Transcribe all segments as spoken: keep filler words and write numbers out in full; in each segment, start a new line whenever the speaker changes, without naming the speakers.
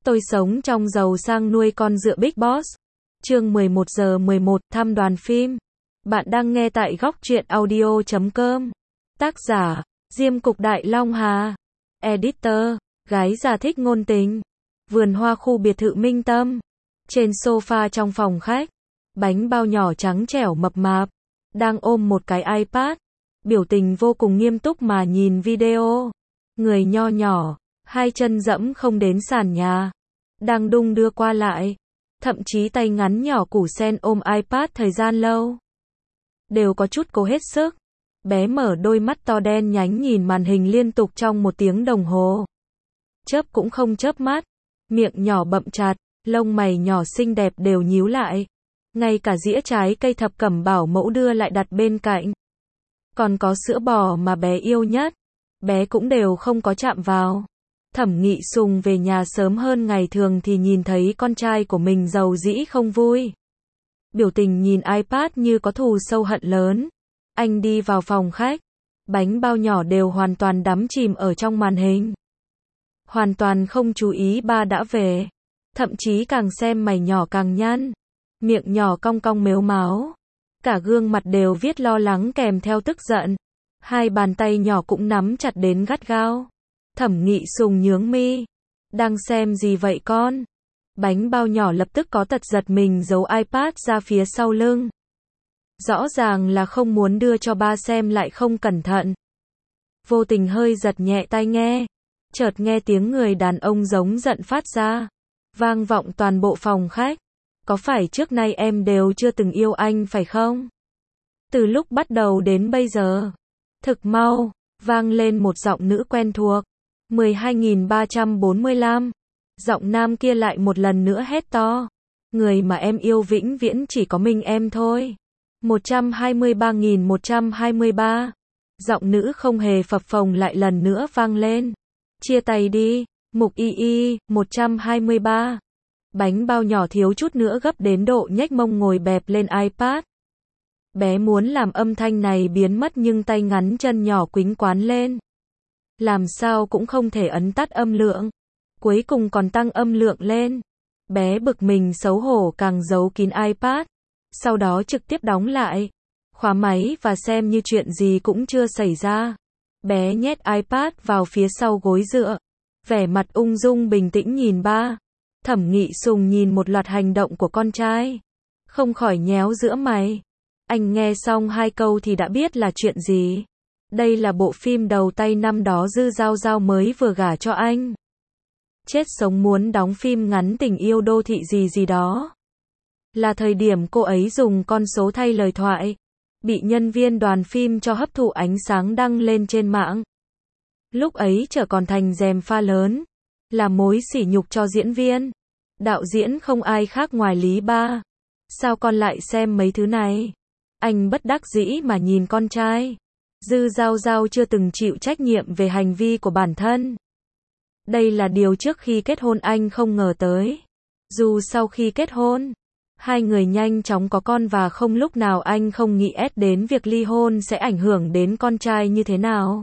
Tôi sống trong giàu sang nuôi con dựa Big Boss. Chương mười một giờ mười một, thăm đoàn phim. Bạn đang nghe tại góc truyện audio chấm com. Tác giả, Diêm Cục Đại Long Hà. Editor, gái già thích ngôn tình. Vườn hoa khu biệt thự Minh Tâm. Trên sofa trong phòng khách, bánh bao nhỏ trắng trẻo mập mạp, đang ôm một cái iPad, biểu tình vô cùng nghiêm túc mà nhìn video. Người nho nhỏ, hai chân dẫm không đến sàn nhà, đang đung đưa qua lại, thậm chí tay ngắn nhỏ củ sen ôm iPad thời gian lâu. Đều có chút cố hết sức. Bé mở đôi mắt to đen nhánh nhìn màn hình liên tục trong một tiếng đồng hồ. Chớp cũng không chớp mắt, miệng nhỏ bậm chặt, lông mày nhỏ xinh đẹp đều nhíu lại. Ngay cả dĩa trái cây thập cẩm bảo mẫu đưa lại đặt bên cạnh. Còn có sữa bò mà bé yêu nhất, bé cũng đều không có chạm vào. Thẩm Nghị Sùng về nhà sớm hơn ngày thường thì nhìn thấy con trai của mình giàu dĩ không vui. Biểu tình nhìn iPad như có thù sâu hận lớn. Anh đi vào phòng khách, bánh bao nhỏ đều hoàn toàn đắm chìm ở trong màn hình. Hoàn toàn không chú ý ba đã về. Thậm chí càng xem mày nhỏ càng nhăn. Miệng nhỏ cong cong mếu máo. Cả gương mặt đều viết lo lắng kèm theo tức giận. Hai bàn tay nhỏ cũng nắm chặt đến gắt gao. Thẩm Nghị Sùng nhướng mi. Đang xem gì vậy con? Bánh bao nhỏ lập tức có tật giật mình giấu iPad ra phía sau lưng. Rõ ràng là không muốn đưa cho ba xem lại không cẩn thận. Vô tình hơi giật nhẹ tai nghe. Chợt nghe tiếng người đàn ông giống giận phát ra. Vang vọng toàn bộ phòng khách. Có phải trước nay em đều chưa từng yêu anh phải không? Từ lúc bắt đầu đến bây giờ. Thực mau, vang lên một giọng nữ quen thuộc. mười hai nghìn ba trăm bốn mươi lăm. Giọng nam kia lại một lần nữa hét to. Người mà em yêu vĩnh viễn chỉ có mình em thôi. một trăm hai mươi ba nghìn một trăm hai mươi ba. Giọng nữ không hề phập phồng lại lần nữa vang lên. Chia tay đi, Mục Y Y, một trăm hai mươi ba. Bánh bao nhỏ thiếu chút nữa gấp đến độ nhếch mông ngồi bẹp lên iPad. Bé muốn làm âm thanh này biến mất nhưng tay ngắn chân nhỏ quýnh quán lên. Làm sao cũng không thể ấn tắt âm lượng. Cuối cùng còn tăng âm lượng lên. Bé bực mình xấu hổ càng giấu kín iPad. Sau đó trực tiếp đóng lại. Khóa máy và xem như chuyện gì cũng chưa xảy ra. Bé nhét iPad vào phía sau gối dựa. Vẻ mặt ung dung bình tĩnh nhìn ba. Thẩm Nghị Sùng nhìn một loạt hành động của con trai. Không khỏi nhéo giữa mày. Anh nghe xong hai câu thì đã biết là chuyện gì. Đây là bộ phim đầu tay năm đó Dư Giao Giao mới vừa gả cho anh. Chết sống muốn đóng phim ngắn tình yêu đô thị gì gì đó. Là thời điểm cô ấy dùng con số thay lời thoại. Bị nhân viên đoàn phim cho hấp thụ ánh sáng đăng lên trên mạng. Lúc ấy trở còn thành gièm pha lớn. Là mối sỉ nhục cho diễn viên. Đạo diễn không ai khác ngoài Lý Ba. Sao con lại xem mấy thứ này? Anh bất đắc dĩ mà nhìn con trai. Dư Giao Giao chưa từng chịu trách nhiệm về hành vi của bản thân. Đây là điều trước khi kết hôn anh không ngờ tới. Dù sau khi kết hôn, hai người nhanh chóng có con và không lúc nào anh không nghĩ đến việc ly hôn sẽ ảnh hưởng đến con trai như thế nào.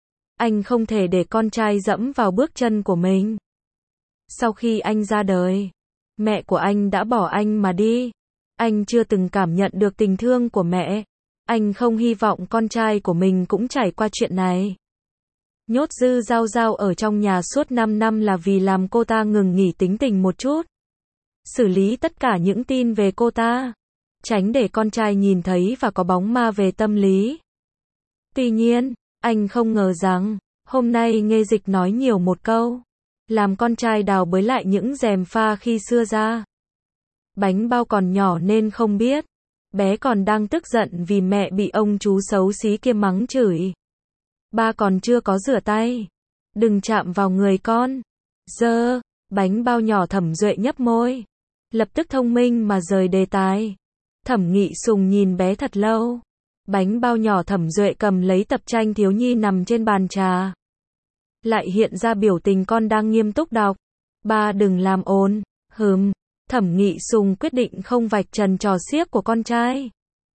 Anh không thể để con trai dẫm vào bước chân của mình. Sau khi anh ra đời, mẹ của anh đã bỏ anh mà đi. Anh chưa từng cảm nhận được tình thương của mẹ. Anh không hy vọng con trai của mình cũng trải qua chuyện này. Nhốt Dư Giao Giao ở trong nhà suốt năm năm là vì làm cô ta ngừng nghỉ tính tình một chút. Xử lý tất cả những tin về cô ta. Tránh để con trai nhìn thấy và có bóng ma về tâm lý. Tuy nhiên, anh không ngờ rằng, hôm nay Nghê Dịch nói nhiều một câu. Làm con trai đào bới lại những gièm pha khi xưa ra. Bánh bao còn nhỏ nên không biết. Bé còn đang tức giận vì mẹ bị ông chú xấu xí kia mắng chửi. Ba còn chưa có rửa tay. Đừng chạm vào người con. Dơ, bánh bao nhỏ Thẩm Duệ nhấp môi. Lập tức thông minh mà rời đề tài. Thẩm Nghị Sùng nhìn bé thật lâu. Bánh bao nhỏ Thẩm Duệ cầm lấy tập tranh thiếu nhi nằm trên bàn trà. Lại hiện ra biểu tình con đang nghiêm túc đọc. Ba đừng làm ồn. Hừm. Thẩm Nghị Sùng quyết định không vạch trần trò xiếc của con trai.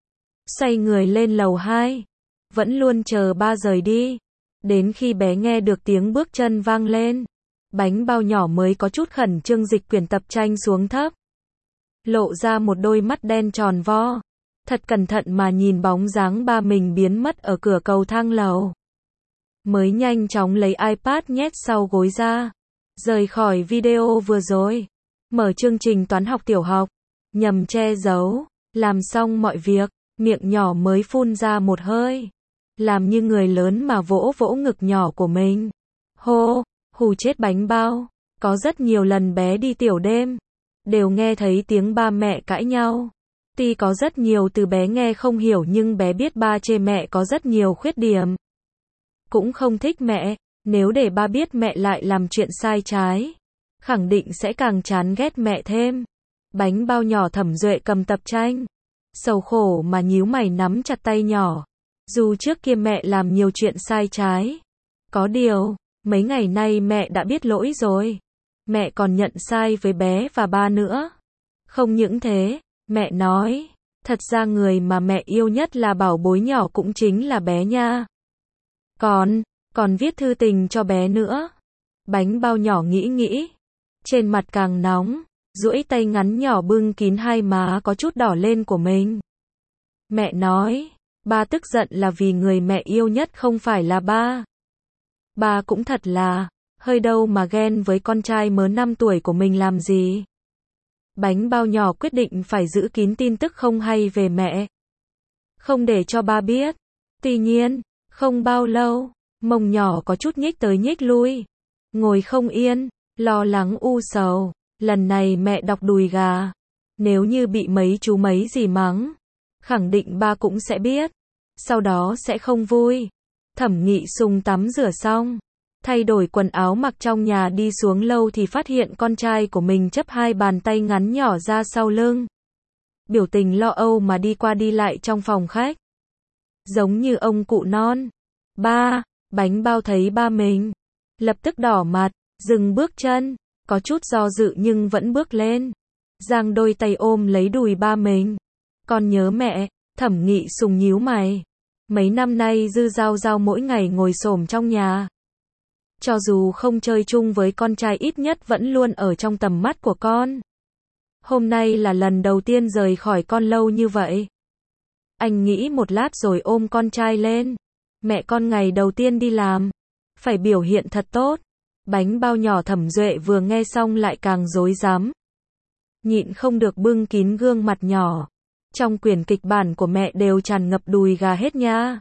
Xoay người lên lầu hai. Vẫn luôn chờ ba rời đi. Đến khi bé nghe được tiếng bước chân vang lên. Bánh bao nhỏ mới có chút khẩn trương dịch quyển tập tranh xuống thấp. Lộ ra một đôi mắt đen tròn vo. Thật cẩn thận mà nhìn bóng dáng ba mình biến mất ở cửa cầu thang lầu. Mới nhanh chóng lấy iPad nhét sau gối ra. Rời khỏi video vừa rồi. Mở chương trình toán học tiểu học. Nhằm che giấu. Làm xong mọi việc. Miệng nhỏ mới phun ra một hơi. Làm như người lớn mà vỗ vỗ ngực nhỏ của mình. Hô, hù chết bánh bao. Có rất nhiều lần bé đi tiểu đêm. Đều nghe thấy tiếng ba mẹ cãi nhau. Tuy có rất nhiều từ bé nghe không hiểu nhưng bé biết ba chê mẹ có rất nhiều khuyết điểm. Cũng không thích mẹ. Nếu để ba biết mẹ lại làm chuyện sai trái. Khẳng định sẽ càng chán ghét mẹ thêm. Bánh bao nhỏ Thẩm Duệ cầm tập tranh. Sầu khổ mà nhíu mày nắm chặt tay nhỏ. Dù trước kia mẹ làm nhiều chuyện sai trái. Có điều, mấy ngày nay mẹ đã biết lỗi rồi. Mẹ còn nhận sai với bé và ba nữa. Không những thế, mẹ nói, thật ra người mà mẹ yêu nhất là bảo bối nhỏ cũng chính là bé nha. Còn, còn viết thư tình cho bé nữa. Bánh bao nhỏ nghĩ nghĩ. Trên mặt càng nóng, duỗi tay ngắn nhỏ bưng kín hai má có chút đỏ lên của mình. Mẹ nói, ba tức giận là vì người mẹ yêu nhất không phải là ba. Ba cũng thật là, hơi đâu mà ghen với con trai mới năm tuổi của mình làm gì. Bánh bao nhỏ quyết định phải giữ kín tin tức không hay về mẹ. Không để cho ba biết. Tuy nhiên, không bao lâu, mông nhỏ có chút nhích tới nhích lui. Ngồi không yên, lo lắng u sầu. Lần này mẹ đọc đùi gà. Nếu như bị mấy chú mấy gì mắng, khẳng định ba cũng sẽ biết. Sau đó sẽ không vui. Thẩm Nghị Sùng tắm rửa xong. Thay đổi quần áo mặc trong nhà đi xuống lâu thì phát hiện con trai của mình chấp hai bàn tay ngắn nhỏ ra sau lưng. Biểu tình lo âu mà đi qua đi lại trong phòng khách. Giống như ông cụ non. Ba, bánh bao thấy ba mình. Lập tức đỏ mặt, dừng bước chân. Có chút do dự nhưng vẫn bước lên. Giang đôi tay ôm lấy đùi ba mình. Con nhớ mẹ. Thẩm Nghị Sùng nhíu mày. Mấy năm nay Dư Giao Giao mỗi ngày ngồi xổm trong nhà. Cho dù không chơi chung với con trai ít nhất vẫn luôn ở trong tầm mắt của con. Hôm nay là lần đầu tiên rời khỏi con lâu như vậy. Anh nghĩ một lát rồi ôm con trai lên. Mẹ con ngày đầu tiên đi làm. Phải biểu hiện thật tốt. Bánh bao nhỏ Thẩm Duệ vừa nghe xong lại càng rối rắm. Nhịn không được bưng kín gương mặt nhỏ. Trong quyển kịch bản của mẹ đều tràn ngập đùi gà hết nha.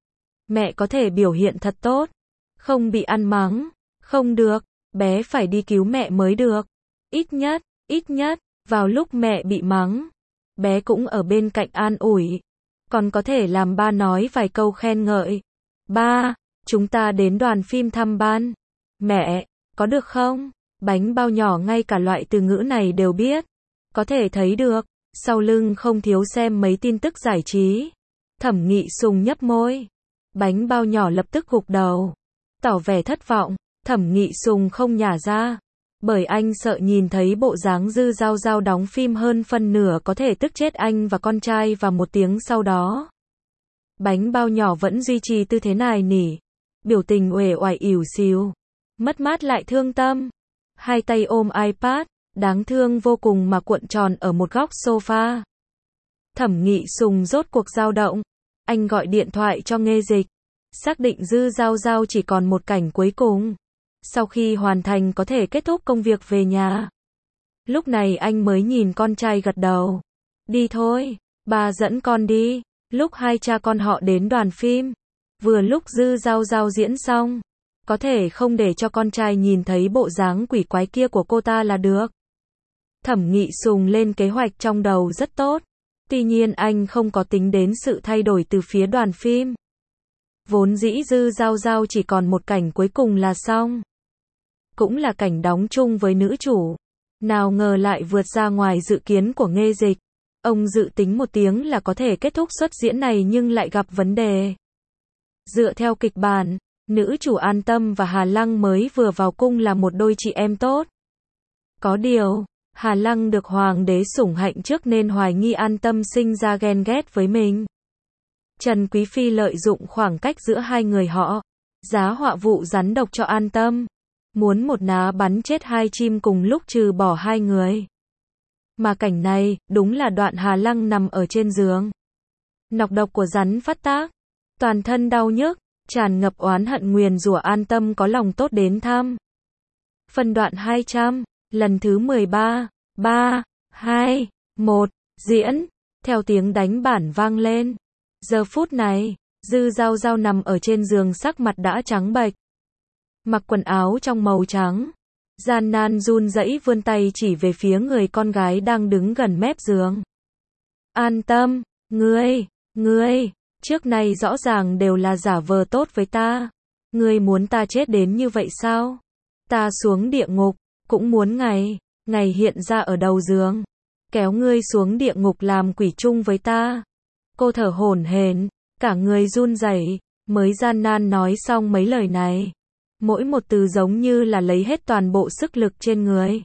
Mẹ có thể biểu hiện thật tốt. Không bị ăn mắng. Không được. Bé phải đi cứu mẹ mới được. Ít nhất, ít nhất, vào lúc mẹ bị mắng. Bé cũng ở bên cạnh an ủi. Còn có thể làm ba nói vài câu khen ngợi. Ba, chúng ta đến đoàn phim thăm ban. Mẹ, có được không? Bánh bao nhỏ ngay cả loại từ ngữ này đều biết. Có thể thấy được. Sau lưng không thiếu xem mấy tin tức giải trí. Thẩm Nghị Sùng nhấp môi. Bánh bao nhỏ lập tức gục đầu. Tỏ vẻ thất vọng. Thẩm Nghị Sùng không nhả ra. Bởi anh sợ nhìn thấy bộ dáng Dư Giao Giao đóng phim hơn phân nửa có thể tức chết anh và con trai và một tiếng sau đó. Bánh bao nhỏ vẫn duy trì tư thế này nỉ. Biểu tình uể oải ỉu xìu. Mất mát lại thương tâm. Hai tay ôm iPad. Đáng thương vô cùng mà cuộn tròn ở một góc sofa. Thẩm Nghị Sùng rốt cuộc dao động. Anh gọi điện thoại cho Nghê Dịch. Xác định Dư Giao Giao chỉ còn một cảnh cuối cùng. Sau khi hoàn thành có thể kết thúc công việc về nhà. Lúc này anh mới nhìn con trai gật đầu. Đi thôi, ba dẫn con đi. Lúc hai cha con họ đến đoàn phim. Vừa lúc Dư Giao Giao diễn xong. Có thể không để cho con trai nhìn thấy bộ dáng quỷ quái kia của cô ta là được. Thẩm Nghị Sùng lên kế hoạch trong đầu rất tốt. Tuy nhiên anh không có tính đến sự thay đổi từ phía đoàn phim. Vốn dĩ Dư Giao Giao chỉ còn một cảnh cuối cùng là xong. Cũng là cảnh đóng chung với nữ chủ. Nào ngờ lại vượt ra ngoài dự kiến của Nghê Dịch. Ông dự tính một tiếng là có thể kết thúc suất diễn này nhưng lại gặp vấn đề. Dựa theo kịch bản, nữ chủ An Tâm và Hà Lăng mới vừa vào cung là một đôi chị em tốt. Có điều, Hà Lăng được hoàng đế sủng hạnh trước nên hoài nghi An Tâm sinh ra ghen ghét với mình. Trần Quý Phi lợi dụng khoảng cách giữa hai người họ, giá họa vụ rắn độc cho An Tâm. muốn một ná bắn chết hai chim cùng lúc trừ bỏ hai người. Mà cảnh này, đúng là Đoạn Hà Lăng nằm ở trên giường. Nọc độc của rắn phát tác, toàn thân đau nhức, tràn ngập oán hận nguyền rủa An Tâm có lòng tốt đến thăm. Phân đoạn hai trăm, lần thứ mười ba, ba, hai, một, diễn, theo tiếng đánh bản vang lên. Giờ phút này, Dư Giao Giao nằm ở trên giường sắc mặt đã trắng bệch. Mặc quần áo trong màu trắng, gian nan run rẩy vươn tay chỉ về phía người con gái đang đứng gần mép giường. An Tâm, ngươi, ngươi, trước nay rõ ràng đều là giả vờ tốt với ta. Ngươi muốn ta chết đến như vậy sao? Ta xuống địa ngục, cũng muốn ngày, ngày hiện ra ở đầu giường. Kéo ngươi xuống địa ngục làm quỷ chung với ta. Cô thở hổn hển, cả người run rẩy, mới gian nan nói xong mấy lời này. Mỗi một từ giống như là lấy hết toàn bộ sức lực trên người.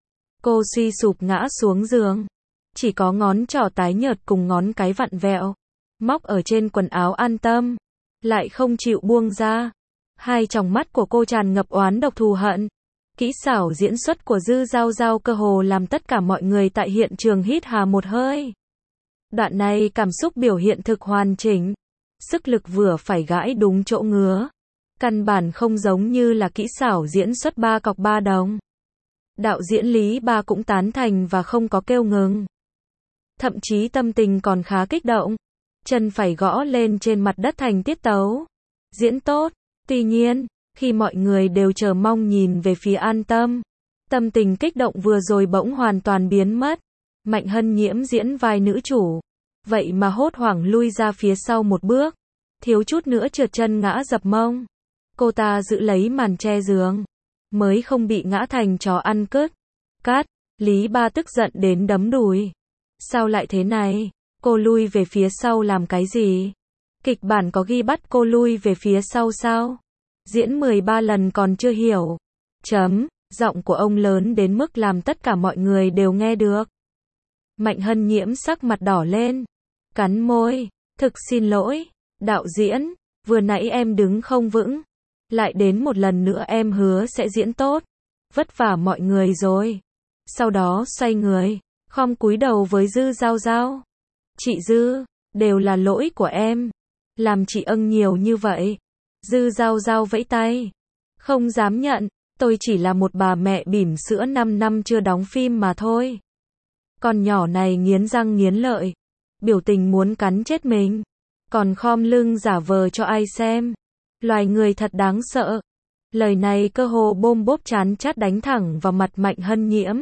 Cô suy sụp ngã xuống giường. Chỉ có ngón trỏ tái nhợt cùng ngón cái vặn vẹo, móc ở trên quần áo An Tâm, lại không chịu buông ra. Hai tròng mắt của cô tràn ngập oán độc thù hận. Kỹ xảo diễn xuất của Dư Giao Giao cơ hồ làm tất cả mọi người tại hiện trường hít hà một hơi. Đoạn này cảm xúc biểu hiện thực hoàn chỉnh. Sức lực vừa phải gãi đúng chỗ ngứa. Căn bản không giống như là kỹ xảo diễn xuất ba cọc ba đồng. Đạo diễn Lý Ba cũng tán thành và không có kêu ngừng. Thậm chí tâm tình còn khá kích động. Chân phải gõ lên trên mặt đất thành tiết tấu. Diễn tốt. Tuy nhiên, khi mọi người đều chờ mong nhìn về phía An Tâm, tâm tình kích động vừa rồi bỗng hoàn toàn biến mất. Mạnh Hân Nhiễm diễn vai nữ chủ, vậy mà hốt hoảng lui ra phía sau một bước, thiếu chút nữa trượt chân ngã dập mông. Cô ta giữ lấy màn che giường, mới không bị ngã thành chó ăn cứt. Cát, Lý Ba tức giận đến đấm đùi. Sao lại thế này? Cô lui về phía sau làm cái gì? Kịch bản có ghi bắt cô lui về phía sau sao? Diễn mười ba lần còn chưa hiểu. Chấm, giọng của ông lớn đến mức làm tất cả mọi người đều nghe được. Mạnh Hân Nhiễm sắc mặt đỏ lên, cắn môi, thực xin lỗi, đạo diễn, vừa nãy em đứng không vững, lại đến một lần nữa em hứa sẽ diễn tốt, vất vả mọi người rồi. Sau đó xoay người, khom cúi đầu với Dư Giao Giao. Chị Dư, đều là lỗi của em, làm chị ân nhiều như vậy. Dư Giao Giao vẫy tay, không dám nhận, tôi chỉ là một bà mẹ bỉm sữa năm năm chưa đóng phim mà thôi. Con nhỏ này nghiến răng nghiến lợi, biểu tình muốn cắn chết mình, còn khom lưng giả vờ cho ai xem. Loài người thật đáng sợ. Lời này cơ hồ bôm bốp chán chát đánh thẳng vào mặt Mạnh Hân Nhiễm.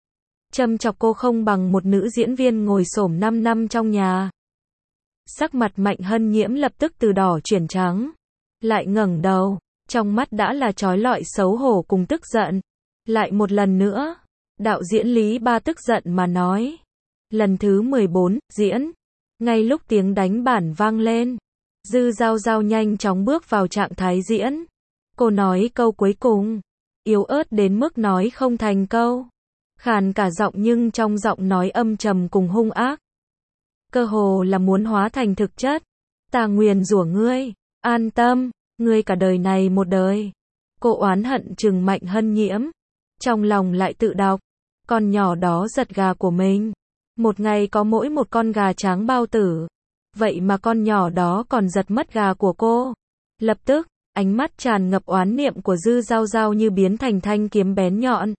Châm chọc cô không bằng một nữ diễn viên ngồi xổm năm năm trong nhà. Sắc mặt Mạnh Hân Nhiễm lập tức từ đỏ chuyển trắng. Lại ngẩng đầu, trong mắt đã là trói lọi xấu hổ cùng tức giận. Lại một lần nữa, đạo diễn Lý Ba tức giận mà nói. Lần thứ mười bốn, diễn. Ngay lúc tiếng đánh bản vang lên, Dư Giao Giao nhanh chóng bước vào trạng thái diễn. Cô nói câu cuối cùng, yếu ớt đến mức nói không thành câu. Khàn cả giọng nhưng trong giọng nói âm trầm cùng hung ác. Cơ hồ là muốn hóa thành thực chất. Ta nguyền rủa ngươi, An Tâm, ngươi cả đời này một đời. Cô oán hận trừng Mạnh Hân Nhiễm. Trong lòng lại tự đọc, con nhỏ đó giật gà của mình. Một ngày có mỗi một con gà tráng bao tử. Vậy mà con nhỏ đó còn giật mất gà của cô. Lập tức, ánh mắt tràn ngập oán niệm của Dư Giao Giao như biến thành thanh kiếm bén nhọn.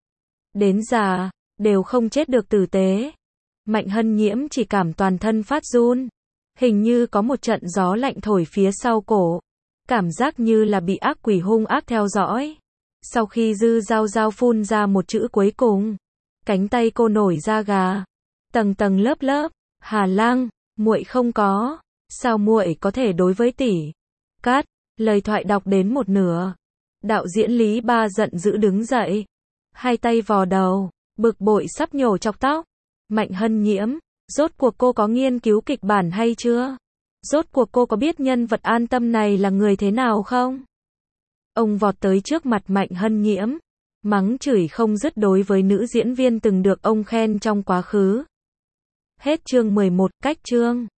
Đến già, đều không chết được tử tế. Mạnh Hân Nhiễm chỉ cảm toàn thân phát run. Hình như có một trận gió lạnh thổi phía sau cổ. Cảm giác như là bị ác quỷ hung ác theo dõi. Sau khi Dư Giao Giao phun ra một chữ cuối cùng, cánh tay cô nổi da gà. Tầng tầng lớp lớp. Hà Lăng, muội không có. Sao muội có thể đối với tỷ? Cát, lời thoại đọc đến một nửa. Đạo diễn Lý Ba giận dữ đứng dậy. Hai tay vò đầu, bực bội sắp nhổ chọc tóc. Mạnh Hân Nhiễm, rốt cuộc cô có nghiên cứu kịch bản hay chưa? Rốt cuộc cô có biết nhân vật An Tâm này là người thế nào không? Ông vọt tới trước mặt Mạnh Hân Nhiễm, mắng chửi không dứt đối với nữ diễn viên từng được ông khen trong quá khứ. Hết chương mười một, cách chương.